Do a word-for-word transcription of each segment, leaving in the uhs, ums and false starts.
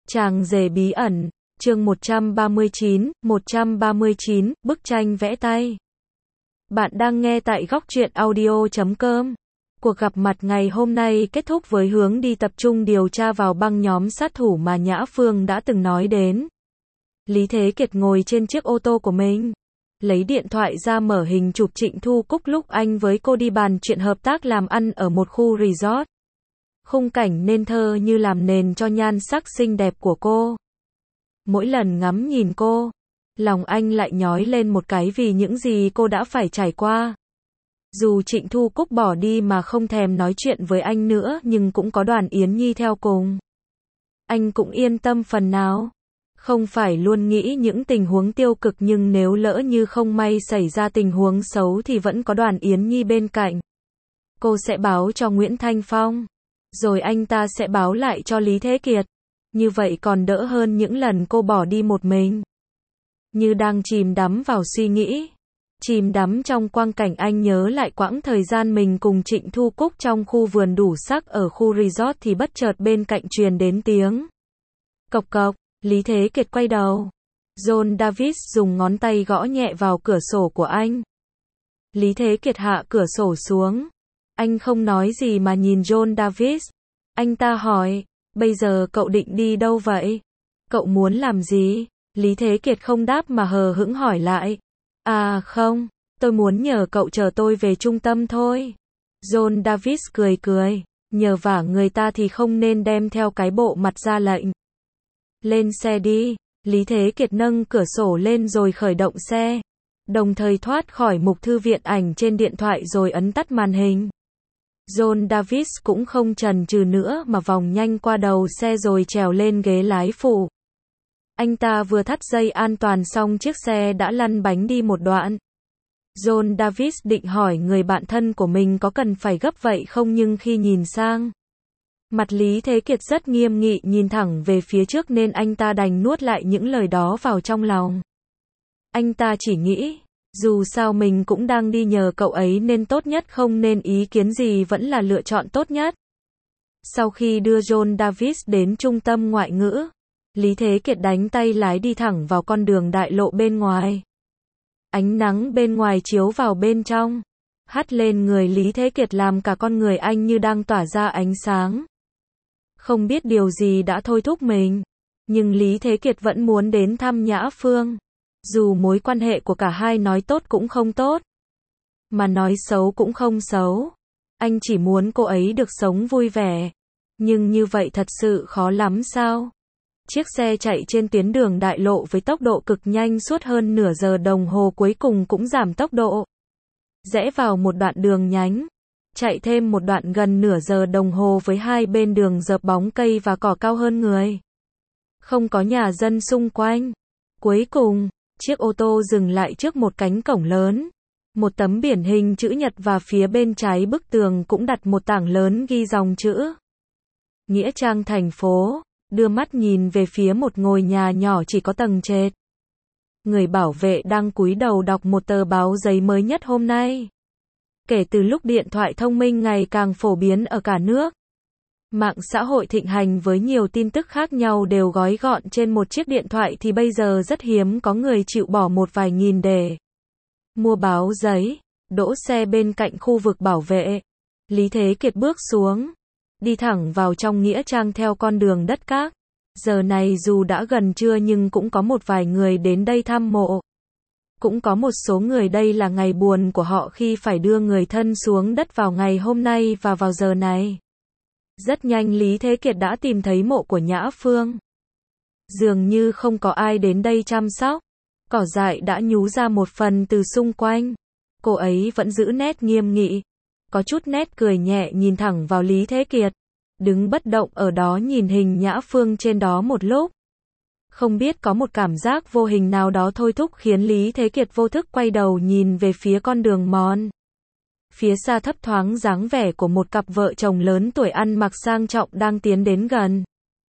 Chàng rể bí ẩn, chương một trăm ba mươi chín, một trăm ba mươi chín, bức tranh vẽ tay. Bạn đang nghe tại góc truyện audio chấm com. Cuộc gặp mặt ngày hôm nay kết thúc với hướng đi tập trung điều tra vào băng nhóm sát thủ mà Nhã Phương đã từng nói đến. Lý Thế Kiệt ngồi trên chiếc ô tô của mình, lấy điện thoại ra mở hình chụp Trịnh Thu Cúc lúc anh với cô đi bàn chuyện hợp tác làm ăn ở một khu resort. Khung cảnh nên thơ như làm nền cho nhan sắc xinh đẹp của cô. Mỗi lần ngắm nhìn cô, lòng anh lại nhói lên một cái vì những gì cô đã phải trải qua. Dù Trịnh Thu Cúc bỏ đi mà không thèm nói chuyện với anh nữa, nhưng cũng có Đoàn Yến Nhi theo cùng. Anh cũng yên tâm phần nào. Không phải luôn nghĩ những tình huống tiêu cực, nhưng nếu lỡ như không may xảy ra tình huống xấu thì vẫn có Đoàn Yến Nhi bên cạnh. Cô sẽ báo cho Nguyễn Thanh Phong, rồi anh ta sẽ báo lại cho Lý Thế Kiệt. Như vậy còn đỡ hơn những lần cô bỏ đi một mình. Như đang chìm đắm vào suy nghĩ, chìm đắm trong quang cảnh, anh nhớ lại quãng thời gian mình cùng Trịnh Thu Cúc trong khu vườn đủ sắc ở khu resort thì bất chợt bên cạnh truyền đến tiếng cộc cộc. Lý Thế Kiệt quay đầu. John Davis dùng ngón tay gõ nhẹ vào cửa sổ của anh. Lý Thế Kiệt hạ cửa sổ xuống. Anh không nói gì mà nhìn John Davis. Anh ta hỏi, bây giờ cậu định đi đâu vậy? Cậu muốn làm gì? Lý Thế Kiệt không đáp mà hờ hững hỏi lại. À không, tôi muốn nhờ cậu chở tôi về trung tâm thôi. John Davis cười cười, nhờ vả người ta thì không nên đem theo cái bộ mặt ra lệnh. Lên xe đi. Lý Thế Kiệt nâng cửa sổ lên rồi khởi động xe, đồng thời thoát khỏi mục thư viện ảnh trên điện thoại rồi ấn tắt màn hình. John Davis cũng không chần chừ nữa mà vòng nhanh qua đầu xe rồi trèo lên ghế lái phụ. Anh ta vừa thắt dây an toàn xong chiếc xe đã lăn bánh đi một đoạn. John Davis định hỏi người bạn thân của mình có cần phải gấp vậy không, nhưng khi nhìn sang mặt Lý Thế Kiệt rất nghiêm nghị nhìn thẳng về phía trước nên anh ta đành nuốt lại những lời đó vào trong lòng. Anh ta chỉ nghĩ, dù sao mình cũng đang đi nhờ cậu ấy nên tốt nhất không nên ý kiến gì vẫn là lựa chọn tốt nhất. Sau khi đưa John Davis đến trung tâm ngoại ngữ, Lý Thế Kiệt đánh tay lái đi thẳng vào con đường đại lộ bên ngoài. Ánh nắng bên ngoài chiếu vào bên trong, hắt lên người Lý Thế Kiệt làm cả con người anh như đang tỏa ra ánh sáng. Không biết điều gì đã thôi thúc mình, nhưng Lý Thế Kiệt vẫn muốn đến thăm Nhã Phương. Dù mối quan hệ của cả hai nói tốt cũng không tốt, mà nói xấu cũng không xấu. Anh chỉ muốn cô ấy được sống vui vẻ. Nhưng như vậy thật sự khó lắm sao? Chiếc xe chạy trên tuyến đường đại lộ với tốc độ cực nhanh suốt hơn nửa giờ đồng hồ, cuối cùng cũng giảm tốc độ. Rẽ vào một đoạn đường nhánh. Chạy thêm một đoạn gần nửa giờ đồng hồ với hai bên đường dợp bóng cây và cỏ cao hơn người. Không có nhà dân xung quanh. Cuối cùng, chiếc ô tô dừng lại trước một cánh cổng lớn. Một tấm biển hình chữ nhật và phía bên trái bức tường cũng đặt một tảng lớn ghi dòng chữ Nghĩa Trang thành phố. Đưa mắt nhìn về phía một ngôi nhà nhỏ chỉ có tầng trệt. Người bảo vệ đang cúi đầu đọc một tờ báo giấy mới nhất hôm nay. Kể từ lúc điện thoại thông minh ngày càng phổ biến ở cả nước, mạng xã hội thịnh hành với nhiều tin tức khác nhau đều gói gọn trên một chiếc điện thoại thì bây giờ rất hiếm có người chịu bỏ một vài nghìn để mua báo giấy. Đỗ xe bên cạnh khu vực bảo vệ. Lý Thế Kiệt bước xuống, đi thẳng vào trong nghĩa trang theo con đường đất cát. Giờ này dù đã gần trưa nhưng cũng có một vài người đến đây thăm mộ. Cũng có một số người đây là ngày buồn của họ khi phải đưa người thân xuống đất vào ngày hôm nay và vào giờ này. Rất nhanh Lý Thế Kiệt đã tìm thấy mộ của Nhã Phương. Dường như không có ai đến đây chăm sóc. Cỏ dại đã nhú ra một phần từ xung quanh. Cô ấy vẫn giữ nét nghiêm nghị, có chút nét cười nhẹ nhìn thẳng vào Lý Thế Kiệt. Đứng bất động ở đó nhìn hình Nhã Phương trên đó một lúc. Không biết có một cảm giác vô hình nào đó thôi thúc khiến Lý Thế Kiệt vô thức quay đầu nhìn về phía con đường mòn. Phía xa thấp thoáng dáng vẻ của một cặp vợ chồng lớn tuổi ăn mặc sang trọng đang tiến đến gần.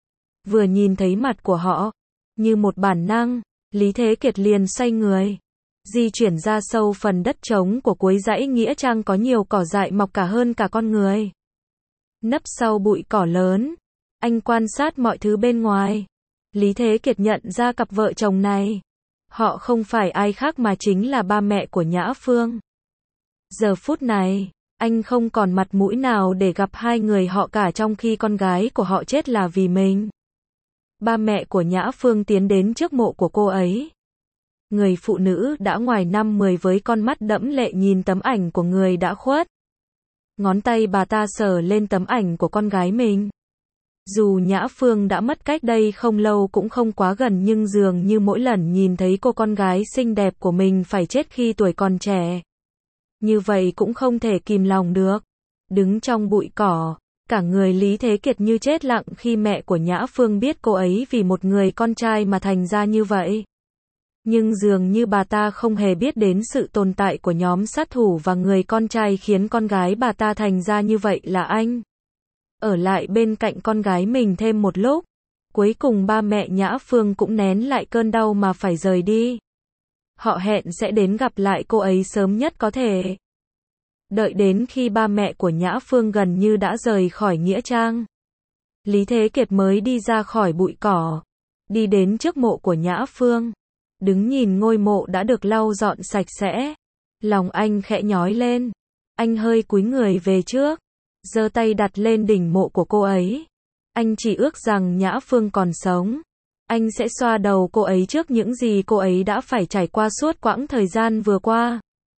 Vừa nhìn thấy mặt của họ, như một bản năng, Lý Thế Kiệt liền xoay người, di chuyển ra sâu phần đất trống của cuối dãy nghĩa trang có nhiều cỏ dại mọc cả hơn cả con người. Nấp sau bụi cỏ lớn, anh quan sát mọi thứ bên ngoài. Lý Thế Kiệt nhận ra cặp vợ chồng này. Họ không phải ai khác mà chính là ba mẹ của Nhã Phương. Giờ phút này, anh không còn mặt mũi nào để gặp hai người họ cả trong khi con gái của họ chết là vì mình. Ba mẹ của Nhã Phương tiến đến trước mộ của cô ấy. Người phụ nữ đã ngoài năm mươi với con mắt đẫm lệ nhìn tấm ảnh của người đã khuất. Ngón tay bà ta sờ lên tấm ảnh của con gái mình. Dù Nhã Phương đã mất cách đây không lâu cũng không quá gần nhưng dường như mỗi lần nhìn thấy cô con gái xinh đẹp của mình phải chết khi tuổi còn trẻ. Như vậy cũng không thể kìm lòng được. Đứng trong bụi cỏ, cả người Lý Thế Kiệt như chết lặng khi mẹ của Nhã Phương biết cô ấy vì một người con trai mà thành ra như vậy. Nhưng dường như bà ta không hề biết đến sự tồn tại của nhóm sát thủ và người con trai khiến con gái bà ta thành ra như vậy là anh. Ở lại bên cạnh con gái mình thêm một lúc. Cuối cùng ba mẹ Nhã Phương cũng nén lại cơn đau mà phải rời đi. Họ hẹn sẽ đến gặp lại cô ấy sớm nhất có thể. Đợi đến khi ba mẹ của Nhã Phương gần như đã rời khỏi nghĩa trang. Lý Thế Kiệt mới đi ra khỏi bụi cỏ. Đi đến trước mộ của Nhã Phương. Đứng nhìn ngôi mộ đã được lau dọn sạch sẽ. Lòng anh khẽ nhói lên. Anh hơi cúi người về trước. Giơ tay đặt lên đỉnh mộ của cô ấy. Anh chỉ ước rằng Nhã Phương còn sống. Anh sẽ xoa đầu cô ấy trước những gì cô ấy đã phải trải qua suốt quãng thời gian vừa qua.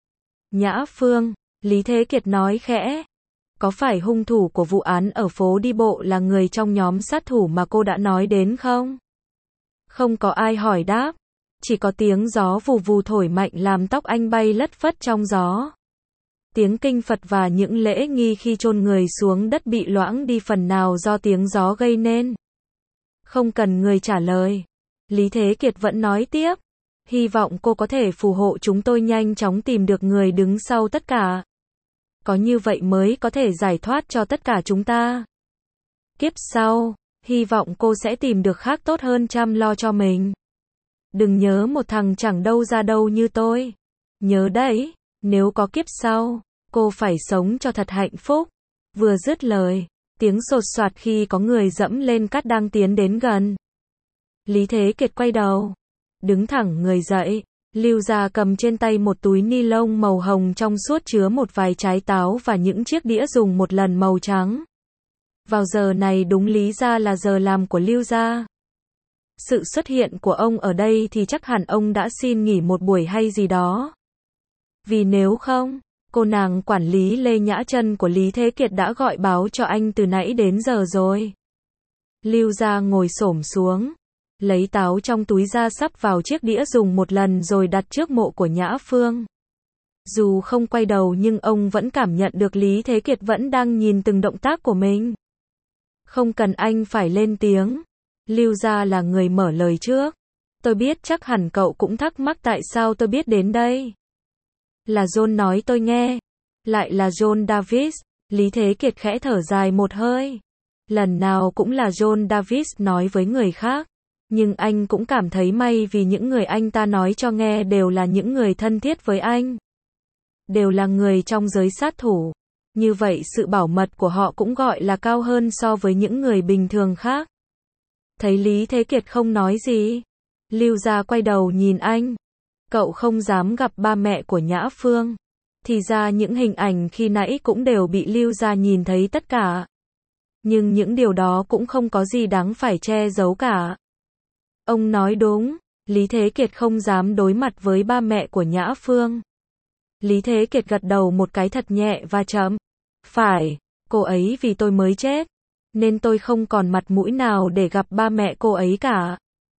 Nhã Phương, Lý Thế Kiệt nói khẽ. Có phải hung thủ của vụ án ở phố đi bộ là người trong nhóm sát thủ mà cô đã nói đến không? Không có ai hỏi đáp. Chỉ có tiếng gió vù vù thổi mạnh làm tóc anh bay lất phất trong gió. Tiếng kinh Phật và những lễ nghi khi chôn người xuống đất bị loãng đi phần nào do tiếng gió gây nên. Không cần người trả lời. Lý Thế Kiệt vẫn nói tiếp. Hy vọng cô có thể phù hộ chúng tôi nhanh chóng tìm được người đứng sau tất cả. Có như vậy mới có thể giải thoát cho tất cả chúng ta. Kiếp sau, hy vọng cô sẽ tìm được khác tốt hơn chăm lo cho mình. Đừng nhớ một thằng chẳng đâu ra đâu như tôi. Nhớ đấy, nếu có kiếp sau, cô phải sống cho thật hạnh phúc. Vừa dứt lời, tiếng sột soạt khi có người dẫm lên cát đang tiến đến gần. Lý Thế Kiệt quay đầu, đứng thẳng người dậy. Lưu Gia cầm trên tay một túi ni lông màu hồng trong suốt chứa một vài trái táo và những chiếc đĩa dùng một lần màu trắng. Vào giờ này đúng lý ra là giờ làm của Lưu Gia. Sự xuất hiện của ông ở đây thì chắc hẳn ông đã xin nghỉ một buổi hay gì đó. Vì nếu không, cô nàng quản lý Lê Nhã Trân của Lý Thế Kiệt đã gọi báo cho anh từ nãy đến giờ rồi. Lưu Gia ngồi xổm xuống, lấy táo trong túi ra sắp vào chiếc đĩa dùng một lần rồi đặt trước mộ của Nhã Phương. Dù không quay đầu nhưng ông vẫn cảm nhận được Lý Thế Kiệt vẫn đang nhìn từng động tác của mình. Không cần anh phải lên tiếng. Lưu Gia là người mở lời trước. Tôi biết chắc hẳn cậu cũng thắc mắc tại sao tôi biết đến đây. Là John nói tôi nghe. Lại là John Davis. Lý Thế Kiệt khẽ thở dài một hơi. Lần nào cũng là John Davis nói với người khác. Nhưng anh cũng cảm thấy may vì những người anh ta nói cho nghe đều là những người thân thiết với anh. Đều là người trong giới sát thủ. Như vậy sự bảo mật của họ cũng gọi là cao hơn so với những người bình thường khác. Thấy Lý Thế Kiệt không nói gì. Lưu Gia quay đầu nhìn anh. Cậu không dám gặp ba mẹ của Nhã Phương. Thì ra những hình ảnh khi nãy cũng đều bị Lưu Gia nhìn thấy tất cả. Nhưng những điều đó cũng không có gì đáng phải che giấu cả. Ông nói đúng. Lý Thế Kiệt không dám đối mặt với ba mẹ của Nhã Phương. Lý Thế Kiệt gật đầu một cái thật nhẹ và chậm. Phải, cô ấy vì tôi mới chết. Nên tôi không còn mặt mũi nào để gặp ba mẹ cô ấy cả.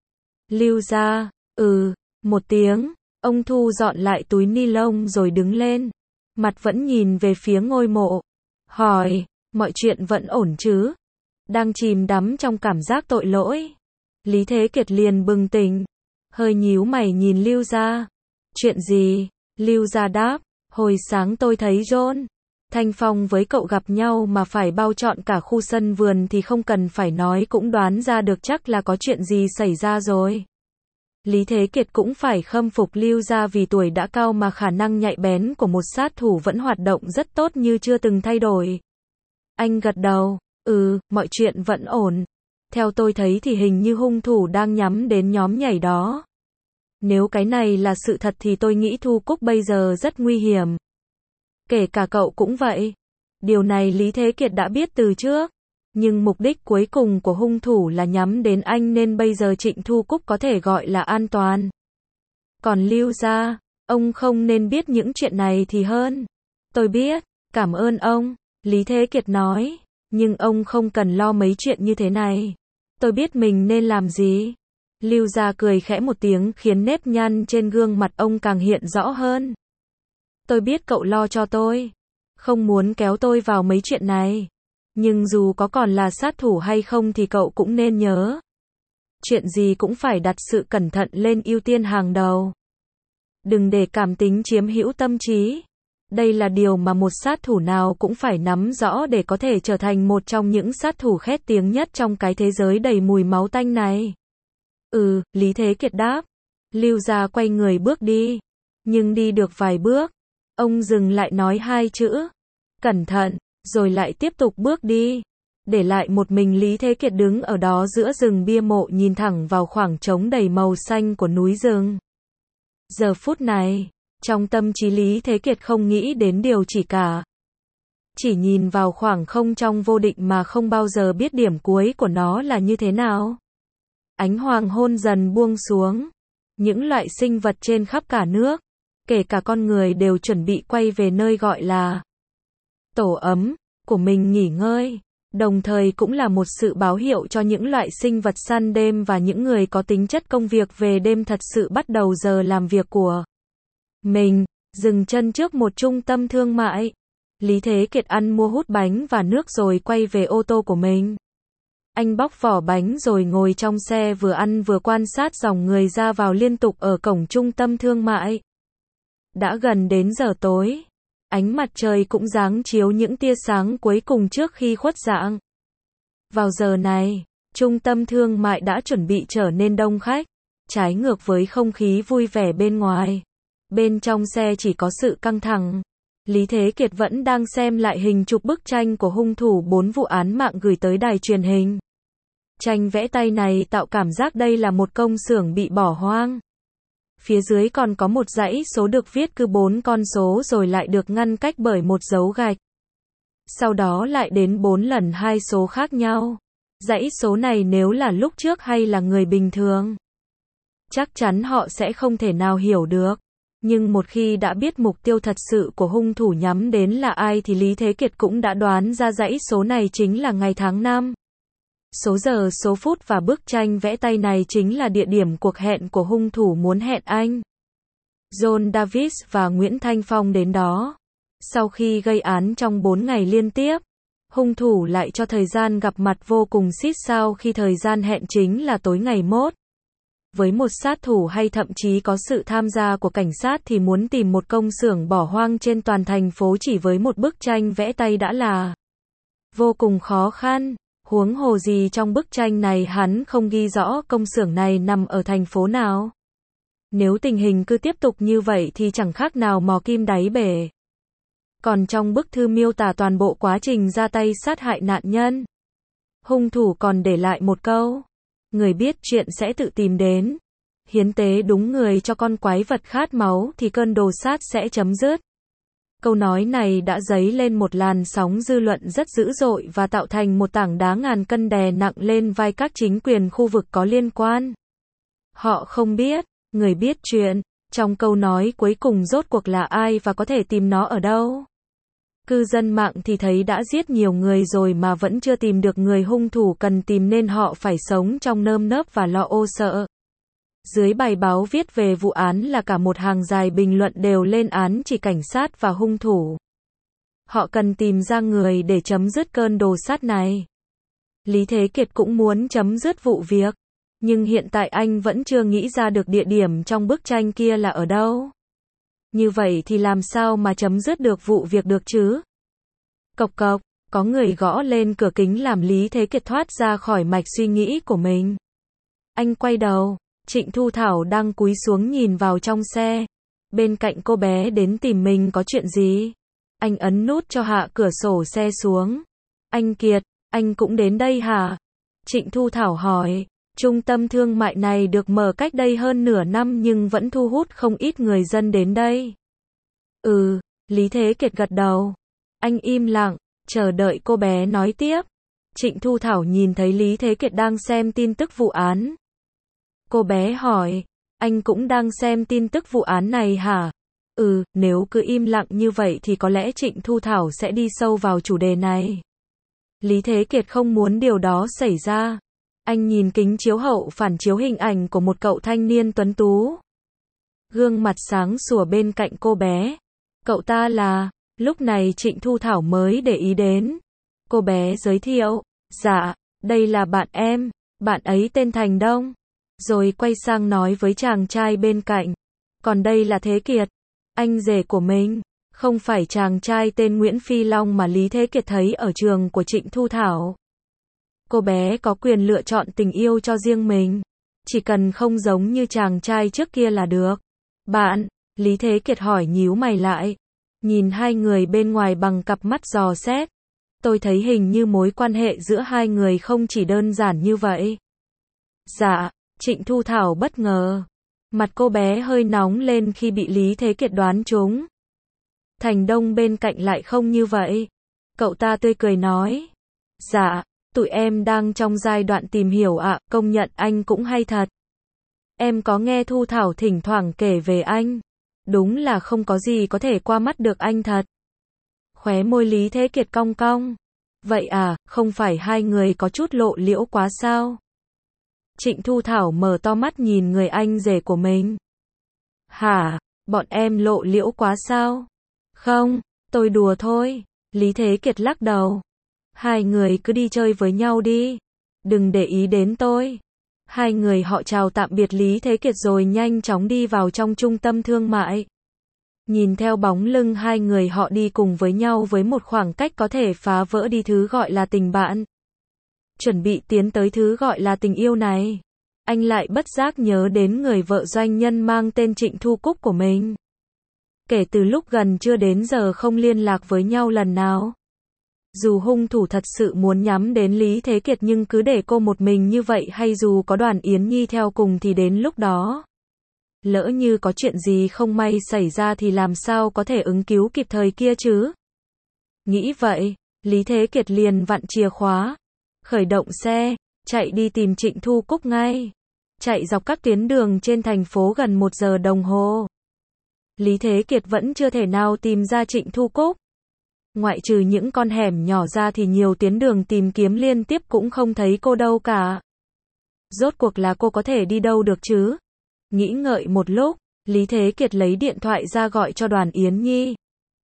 Lưu Gia, ừ, một tiếng. Ông thu dọn lại túi ni lông rồi đứng lên. Mặt vẫn nhìn về phía ngôi mộ. Hỏi, mọi chuyện vẫn ổn chứ? Đang chìm đắm trong cảm giác tội lỗi. Lý Thế Kiệt liền bừng tỉnh. Hơi nhíu mày nhìn Lưu Gia. Chuyện gì? Lưu Gia đáp. Hồi sáng tôi thấy John Thanh Phong với cậu gặp nhau mà phải bao trọn cả khu sân vườn thì không cần phải nói cũng đoán ra được chắc là có chuyện gì xảy ra rồi. Lý Thế Kiệt cũng phải khâm phục Lưu Gia vì tuổi đã cao mà khả năng nhạy bén của một sát thủ vẫn hoạt động rất tốt như chưa từng thay đổi. Anh gật đầu. Ừ, mọi chuyện vẫn ổn. Theo tôi thấy thì hình như hung thủ đang nhắm đến nhóm nhảy đó. Nếu cái này là sự thật thì tôi nghĩ Thu Cúc bây giờ rất nguy hiểm. Kể cả cậu cũng vậy. Điều này Lý Thế Kiệt đã biết từ trước. Nhưng mục đích cuối cùng của hung thủ là nhắm đến anh nên bây giờ Trịnh Thu Cúc có thể gọi là an toàn. Còn Lưu gia, ông không nên biết những chuyện này thì hơn. Tôi biết, cảm ơn ông, Lý Thế Kiệt nói. Nhưng ông không cần lo mấy chuyện như thế này. Tôi biết mình nên làm gì. Lưu gia cười khẽ một tiếng khiến nếp nhăn trên gương mặt ông càng hiện rõ hơn. Tôi biết cậu lo cho tôi. Không muốn kéo tôi vào mấy chuyện này. Nhưng dù có còn là sát thủ hay không thì cậu cũng nên nhớ. Chuyện gì cũng phải đặt sự cẩn thận lên ưu tiên hàng đầu. Đừng để cảm tính chiếm hữu tâm trí. Đây là điều mà một sát thủ nào cũng phải nắm rõ để có thể trở thành một trong những sát thủ khét tiếng nhất trong cái thế giới đầy mùi máu tanh này. Ừ, Lý Thế Kiệt đáp. Lưu gia quay người bước đi. Nhưng đi được vài bước, ông dừng lại nói hai chữ. Cẩn thận, rồi lại tiếp tục bước đi. Để lại một mình Lý Thế Kiệt đứng ở đó giữa rừng bia mộ nhìn thẳng vào khoảng trống đầy màu xanh của núi rừng. Giờ phút này, trong tâm trí Lý Thế Kiệt không nghĩ đến điều chỉ cả. Chỉ nhìn vào khoảng không trong vô định mà không bao giờ biết điểm cuối của nó là như thế nào. Ánh hoàng hôn dần buông xuống. Những loại sinh vật trên khắp cả nước, kể cả con người đều chuẩn bị quay về nơi gọi là tổ ấm của mình nghỉ ngơi. Đồng thời cũng là một sự báo hiệu cho những loại sinh vật săn đêm và những người có tính chất công việc về đêm thật sự bắt đầu giờ làm việc của mình. Dừng chân trước một trung tâm thương mại. Lý Thế Kiệt ăn mua hút bánh và nước rồi quay về ô tô của mình. Anh bóc vỏ bánh rồi ngồi trong xe vừa ăn vừa quan sát dòng người ra vào liên tục ở cổng trung tâm thương mại. Đã gần đến giờ tối. Ánh mặt trời cũng giáng chiếu những tia sáng cuối cùng trước khi khuất dạng. Vào giờ này, trung tâm thương mại đã chuẩn bị trở nên đông khách. Trái ngược với không khí vui vẻ bên ngoài. Bên trong xe chỉ có sự căng thẳng. Lý Thế Kiệt vẫn đang xem lại hình chụp bức tranh của hung thủ bốn vụ án mạng gửi tới đài truyền hình. Tranh vẽ tay này tạo cảm giác đây là một công xưởng bị bỏ hoang. Phía dưới còn có một dãy số được viết cứ bốn con số rồi lại được ngăn cách bởi một dấu gạch. Sau đó lại đến bốn lần hai số khác nhau. Dãy số này nếu là lúc trước hay là người bình thường, chắc chắn họ sẽ không thể nào hiểu được. Nhưng một khi đã biết mục tiêu thật sự của hung thủ nhắm đến là ai thì Lý Thế Kiệt cũng đã đoán ra dãy số này chính là ngày tháng năm. Số giờ, số phút và bức tranh vẽ tay này chính là địa điểm cuộc hẹn của hung thủ muốn hẹn anh John Davis và Nguyễn Thanh Phong đến đó. Sau khi gây án trong bốn ngày liên tiếp, hung thủ lại cho thời gian gặp mặt vô cùng xít sao khi thời gian hẹn chính là tối ngày mốt. Với một sát thủ hay thậm chí có sự tham gia của cảnh sát thì muốn tìm một công xưởng bỏ hoang trên toàn thành phố chỉ với một bức tranh vẽ tay đã là vô cùng khó khăn. Huống hồ gì trong bức tranh này hắn không ghi rõ công xưởng này nằm ở thành phố nào. Nếu tình hình cứ tiếp tục như vậy thì chẳng khác nào mò kim đáy bể. Còn trong bức thư miêu tả toàn bộ quá trình ra tay sát hại nạn nhân, hung thủ còn để lại một câu: người biết chuyện sẽ tự tìm đến. Hiến tế đúng người cho con quái vật khát máu thì cơn đồ sát sẽ chấm dứt. Câu nói này đã dấy lên một làn sóng dư luận rất dữ dội và tạo thành một tảng đá ngàn cân đè nặng lên vai các chính quyền khu vực có liên quan. Họ không biết, người biết chuyện, trong câu nói cuối cùng rốt cuộc là ai và có thể tìm nó ở đâu. Cư dân mạng thì thấy đã giết nhiều người rồi mà vẫn chưa tìm được người hung thủ cần tìm nên họ phải sống trong nơm nớp và lo âu sợ. Dưới bài báo viết về vụ án là cả một hàng dài bình luận đều lên án chỉ cảnh sát và hung thủ. Họ cần tìm ra người để chấm dứt cơn đồ sát này. Lý Thế Kiệt cũng muốn chấm dứt vụ việc, nhưng hiện tại anh vẫn chưa nghĩ ra được địa điểm trong bức tranh kia là ở đâu. Như vậy thì làm sao mà chấm dứt được vụ việc được chứ? Cộc cộc, có người gõ lên cửa kính làm Lý Thế Kiệt thoát ra khỏi mạch suy nghĩ của mình. Anh quay đầu. Trịnh Thu Thảo đang cúi xuống nhìn vào trong xe. Bên cạnh cô bé đến tìm mình có chuyện gì? Anh ấn nút cho hạ cửa sổ xe xuống. Anh Kiệt, anh cũng đến đây hả? Trịnh Thu Thảo hỏi. Trung tâm thương mại này được mở cách đây hơn nửa năm nhưng vẫn thu hút không ít người dân đến đây. Ừ, Lý Thế Kiệt gật đầu. Anh im lặng, chờ đợi cô bé nói tiếp. Trịnh Thu Thảo nhìn thấy Lý Thế Kiệt đang xem tin tức vụ án. Cô bé hỏi, anh cũng đang xem tin tức vụ án này hả? Ừ, nếu cứ im lặng như vậy thì có lẽ Trịnh Thu Thảo sẽ đi sâu vào chủ đề này. Lý Thế Kiệt không muốn điều đó xảy ra. Anh nhìn kính chiếu hậu phản chiếu hình ảnh của một cậu thanh niên tuấn tú. Gương mặt sáng sủa bên cạnh cô bé. Cậu ta là, lúc này Trịnh Thu Thảo mới để ý đến. Cô bé giới thiệu, dạ, đây là bạn em, bạn ấy tên Thành Đông. Rồi quay sang nói với chàng trai bên cạnh. Còn đây là Thế Kiệt, anh rể của mình. Không phải chàng trai tên Nguyễn Phi Long mà Lý Thế Kiệt thấy ở trường của Trịnh Thu Thảo. Cô bé có quyền lựa chọn tình yêu cho riêng mình. Chỉ cần không giống như chàng trai trước kia là được. Bạn, Lý Thế Kiệt hỏi nhíu mày lại. Nhìn hai người bên ngoài bằng cặp mắt dò xét. Tôi thấy hình như mối quan hệ giữa hai người không chỉ đơn giản như vậy. Dạ, Trịnh Thu Thảo bất ngờ. Mặt cô bé hơi nóng lên khi bị Lý Thế Kiệt đoán trúng. Thành Đông bên cạnh lại không như vậy. Cậu ta tươi cười nói. Dạ, tụi em đang trong giai đoạn tìm hiểu ạ, công nhận anh cũng hay thật. Em có nghe Thu Thảo thỉnh thoảng kể về anh. Đúng là không có gì có thể qua mắt được anh thật. Khóe môi Lý Thế Kiệt cong cong. Vậy à, không phải hai người có chút lộ liễu quá sao? Trịnh Thu Thảo mở to mắt nhìn người anh rể của mình. Hả, bọn em lộ liễu quá sao? Không, tôi đùa thôi. Lý Thế Kiệt lắc đầu. Hai người cứ đi chơi với nhau đi. Đừng để ý đến tôi. Hai người họ chào tạm biệt Lý Thế Kiệt rồi nhanh chóng đi vào trong trung tâm thương mại. Nhìn theo bóng lưng hai người họ đi cùng với nhau với một khoảng cách có thể phá vỡ đi thứ gọi là tình bạn. Chuẩn bị tiến tới thứ gọi là tình yêu này. Anh lại bất giác nhớ đến người vợ doanh nhân mang tên Trịnh Thu Cúc của mình. Kể từ lúc gần chưa đến giờ không liên lạc với nhau lần nào. Dù hung thủ thật sự muốn nhắm đến Lý Thế Kiệt nhưng cứ để cô một mình như vậy hay dù có Đoàn Yến Nhi theo cùng thì đến lúc đó. Lỡ như có chuyện gì không may xảy ra thì làm sao có thể ứng cứu kịp thời kia chứ? Nghĩ vậy, Lý Thế Kiệt liền vặn chìa khóa. Khởi động xe, chạy đi tìm Trịnh Thu Cúc ngay. Chạy dọc các tuyến đường trên thành phố gần một giờ đồng hồ. Lý Thế Kiệt vẫn chưa thể nào tìm ra Trịnh Thu Cúc. Ngoại trừ những con hẻm nhỏ ra thì nhiều tuyến đường tìm kiếm liên tiếp cũng không thấy cô đâu cả. Rốt cuộc là cô có thể đi đâu được chứ? Nghĩ ngợi một lúc, Lý Thế Kiệt lấy điện thoại ra gọi cho Đoàn Yến Nhi.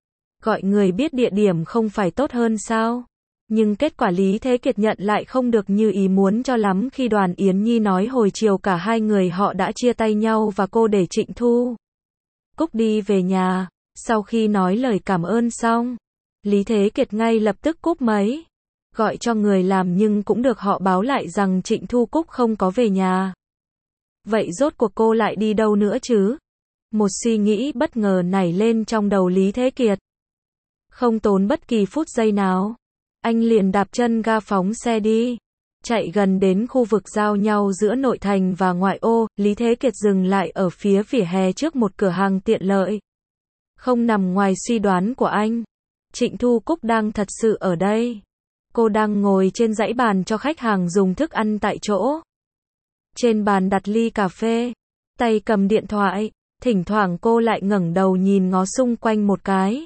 Gọi người biết địa điểm không phải tốt hơn sao? Nhưng kết quả Lý Thế Kiệt nhận lại không được như ý muốn cho lắm khi Đoàn Yến Nhi nói hồi chiều cả hai người họ đã chia tay nhau và cô để Trịnh Thu Cúc đi về nhà. Sau khi nói lời cảm ơn xong, Lý Thế Kiệt ngay lập tức cúp máy. Gọi cho người làm nhưng cũng được họ báo lại rằng Trịnh Thu Cúc không có về nhà. Vậy rốt cuộc cô lại đi đâu nữa chứ? Một suy nghĩ bất ngờ nảy lên trong đầu Lý Thế Kiệt. Không tốn bất kỳ phút giây nào, anh liền đạp chân ga phóng xe đi. Chạy gần đến khu vực giao nhau giữa nội thành và ngoại ô, Lý Thế Kiệt dừng lại ở phía vỉa hè trước một cửa hàng tiện lợi. Không nằm ngoài suy đoán của anh, Trịnh Thu Cúc đang thật sự ở đây. Cô đang ngồi trên dãy bàn cho khách hàng dùng thức ăn tại chỗ. Trên bàn đặt ly cà phê, tay cầm điện thoại, thỉnh thoảng cô lại ngẩng đầu nhìn ngó xung quanh một cái.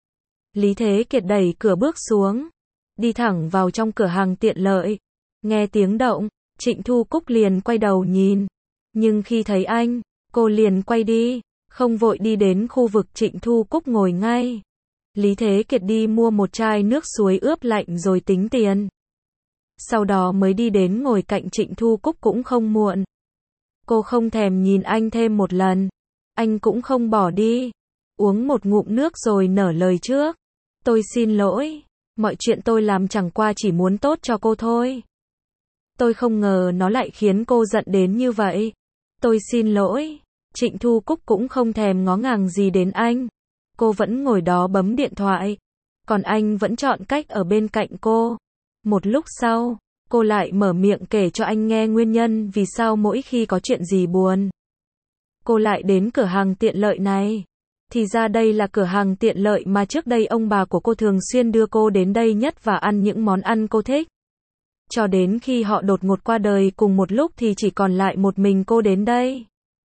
Lý Thế Kiệt đẩy cửa bước xuống, đi thẳng vào trong cửa hàng tiện lợi. Nghe tiếng động, Trịnh Thu Cúc liền quay đầu nhìn. Nhưng khi thấy anh, cô liền quay đi, không vội đi đến khu vực Trịnh Thu Cúc ngồi ngay. Lý Thế Kiệt đi mua một chai nước suối ướp lạnh rồi tính tiền. Sau đó mới đi đến ngồi cạnh Trịnh Thu Cúc cũng không muộn. Cô không thèm nhìn anh thêm một lần. Anh cũng không bỏ đi. Uống một ngụm nước rồi nở lời trước. Tôi xin lỗi. Mọi chuyện tôi làm chẳng qua chỉ muốn tốt cho cô thôi. Tôi không ngờ nó lại khiến cô giận đến như vậy. Tôi xin lỗi. Trịnh Thu Cúc cũng không thèm ngó ngàng gì đến anh. Cô vẫn ngồi đó bấm điện thoại. Còn anh vẫn chọn cách ở bên cạnh cô. Một lúc sau, cô lại mở miệng kể cho anh nghe nguyên nhân vì sao mỗi khi có chuyện gì buồn, cô lại đến cửa hàng tiện lợi này. Thì ra đây là cửa hàng tiện lợi mà trước đây ông bà của cô thường xuyên đưa cô đến đây nhất và ăn những món ăn cô thích. Cho đến khi họ đột ngột qua đời cùng một lúc thì chỉ còn lại một mình cô đến đây.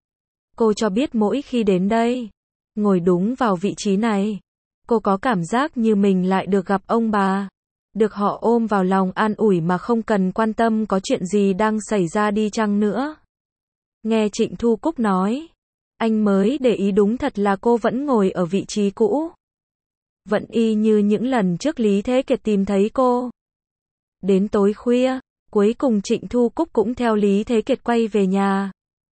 Cô cho biết mỗi khi đến đây, ngồi đúng vào vị trí này, cô có cảm giác như mình lại được gặp ông bà, được họ ôm vào lòng an ủi mà không cần quan tâm có chuyện gì đang xảy ra đi chăng nữa. Nghe Trịnh Thu Cúc nói, anh mới để ý đúng thật là cô vẫn ngồi ở vị trí cũ. Vẫn y như những lần trước Lý Thế Kiệt tìm thấy cô. Đến tối khuya, cuối cùng Trịnh Thu Cúc cũng theo Lý Thế Kiệt quay về nhà.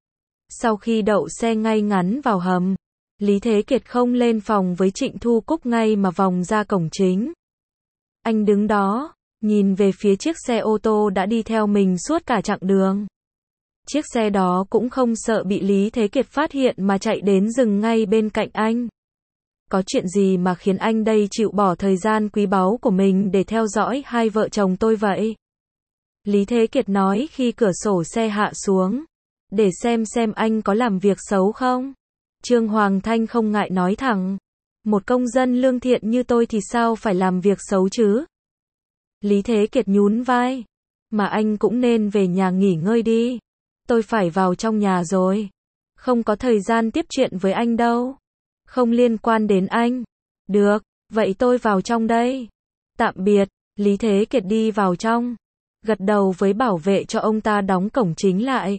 Sau khi đậu xe ngay ngắn vào hầm, Lý Thế Kiệt không lên phòng với Trịnh Thu Cúc ngay mà vòng ra cổng chính. Anh đứng đó, nhìn về phía chiếc xe ô tô đã đi theo mình suốt cả chặng đường. Chiếc xe đó cũng không sợ bị Lý Thế Kiệt phát hiện mà chạy đến dừng ngay bên cạnh anh. Có chuyện gì mà khiến anh đây chịu bỏ thời gian quý báu của mình để theo dõi hai vợ chồng tôi vậy? Lý Thế Kiệt nói khi cửa sổ xe hạ xuống. Để xem xem anh có làm việc xấu không? Trương Hoàng Thanh không ngại nói thẳng. Một công dân lương thiện như tôi thì sao phải làm việc xấu chứ? Lý Thế Kiệt nhún vai. Mà anh cũng nên về nhà nghỉ ngơi đi. Tôi phải vào trong nhà rồi. Không có thời gian tiếp chuyện với anh đâu. Không liên quan đến anh. Được, vậy tôi vào trong đây. Tạm biệt. Lý Thế Kiệt đi vào trong. Gật đầu với bảo vệ cho ông ta đóng cổng chính lại.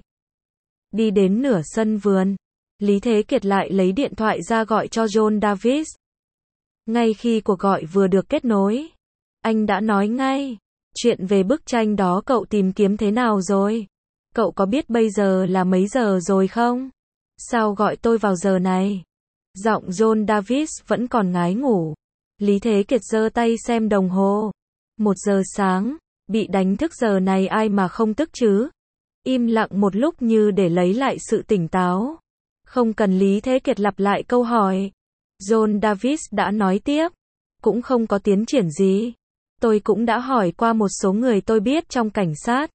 Đi đến nửa sân vườn, Lý Thế Kiệt lại lấy điện thoại ra gọi cho John Davis. Ngay khi cuộc gọi vừa được kết nối, anh đã nói ngay, chuyện về bức tranh đó cậu tìm kiếm thế nào rồi? Cậu có biết bây giờ là mấy giờ rồi không? Sao gọi tôi vào giờ này? Giọng John Davis vẫn còn ngái ngủ. Lý Thế Kiệt giơ tay xem đồng hồ. Một giờ sáng, bị đánh thức giờ này ai mà không tức chứ? Im lặng một lúc như để lấy lại sự tỉnh táo. Không cần Lý Thế Kiệt lặp lại câu hỏi. John Davis đã nói tiếp. Cũng không có tiến triển gì. Tôi cũng đã hỏi qua một số người tôi biết trong cảnh sát.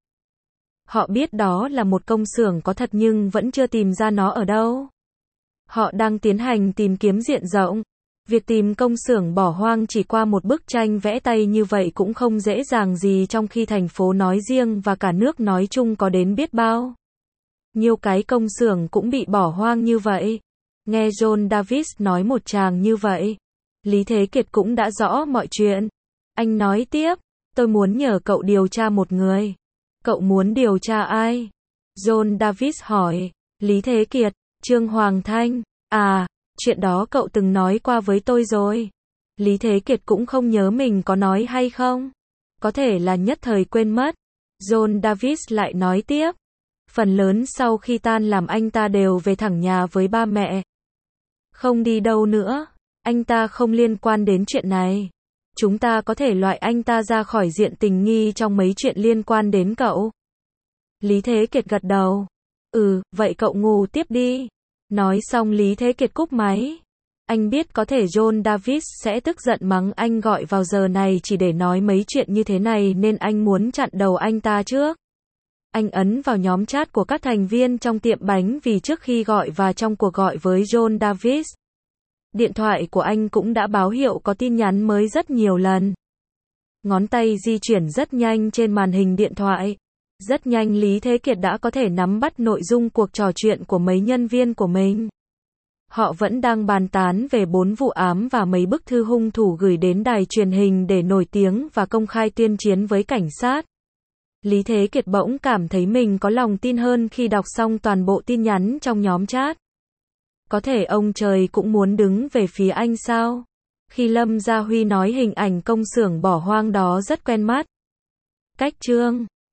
Họ biết đó là một công xưởng có thật nhưng vẫn chưa tìm ra nó ở đâu. Họ đang tiến hành tìm kiếm diện rộng. Việc tìm công xưởng bỏ hoang chỉ qua một bức tranh vẽ tay như vậy cũng không dễ dàng gì trong khi thành phố nói riêng và cả nước nói chung có đến biết bao. Nhiều cái công xưởng cũng bị bỏ hoang như vậy. Nghe John Davis nói một tràng như vậy, Lý Thế Kiệt cũng đã rõ mọi chuyện. Anh nói tiếp, tôi muốn nhờ cậu điều tra một người. Cậu muốn điều tra ai? John Davis hỏi. Lý Thế Kiệt, Trương Hoàng Thanh. À, chuyện đó cậu từng nói qua với tôi rồi. Lý Thế Kiệt cũng không nhớ mình có nói hay không. Có thể là nhất thời quên mất. John Davis lại nói tiếp. Phần lớn sau khi tan làm anh ta đều về thẳng nhà với ba mẹ. Không đi đâu nữa. Anh ta không liên quan đến chuyện này. Chúng ta có thể loại anh ta ra khỏi diện tình nghi trong mấy chuyện liên quan đến cậu. Lý Thế Kiệt gật đầu. Ừ, vậy cậu ngủ tiếp đi. Nói xong Lý Thế Kiệt cúp máy. Anh biết có thể John Davis sẽ tức giận mắng anh gọi vào giờ này chỉ để nói mấy chuyện như thế này nên anh muốn chặn đầu anh ta trước. Anh ấn vào nhóm chat của các thành viên trong tiệm bánh vì trước khi gọi và trong cuộc gọi với John Davis, điện thoại của anh cũng đã báo hiệu có tin nhắn mới rất nhiều lần. Ngón tay di chuyển rất nhanh trên màn hình điện thoại. Rất nhanh Lý Thế Kiệt đã có thể nắm bắt nội dung cuộc trò chuyện của mấy nhân viên của mình. Họ vẫn đang bàn tán về bốn vụ ám và mấy bức thư hung thủ gửi đến đài truyền hình để nổi tiếng và công khai tuyên chiến với cảnh sát. Lý Thế Kiệt bỗng cảm thấy mình có lòng tin hơn khi đọc xong toàn bộ tin nhắn trong nhóm chat. Có thể ông trời cũng muốn đứng về phía anh sao? Khi Lâm Gia Huy nói hình ảnh công xưởng bỏ hoang đó rất quen mắt. Cách chương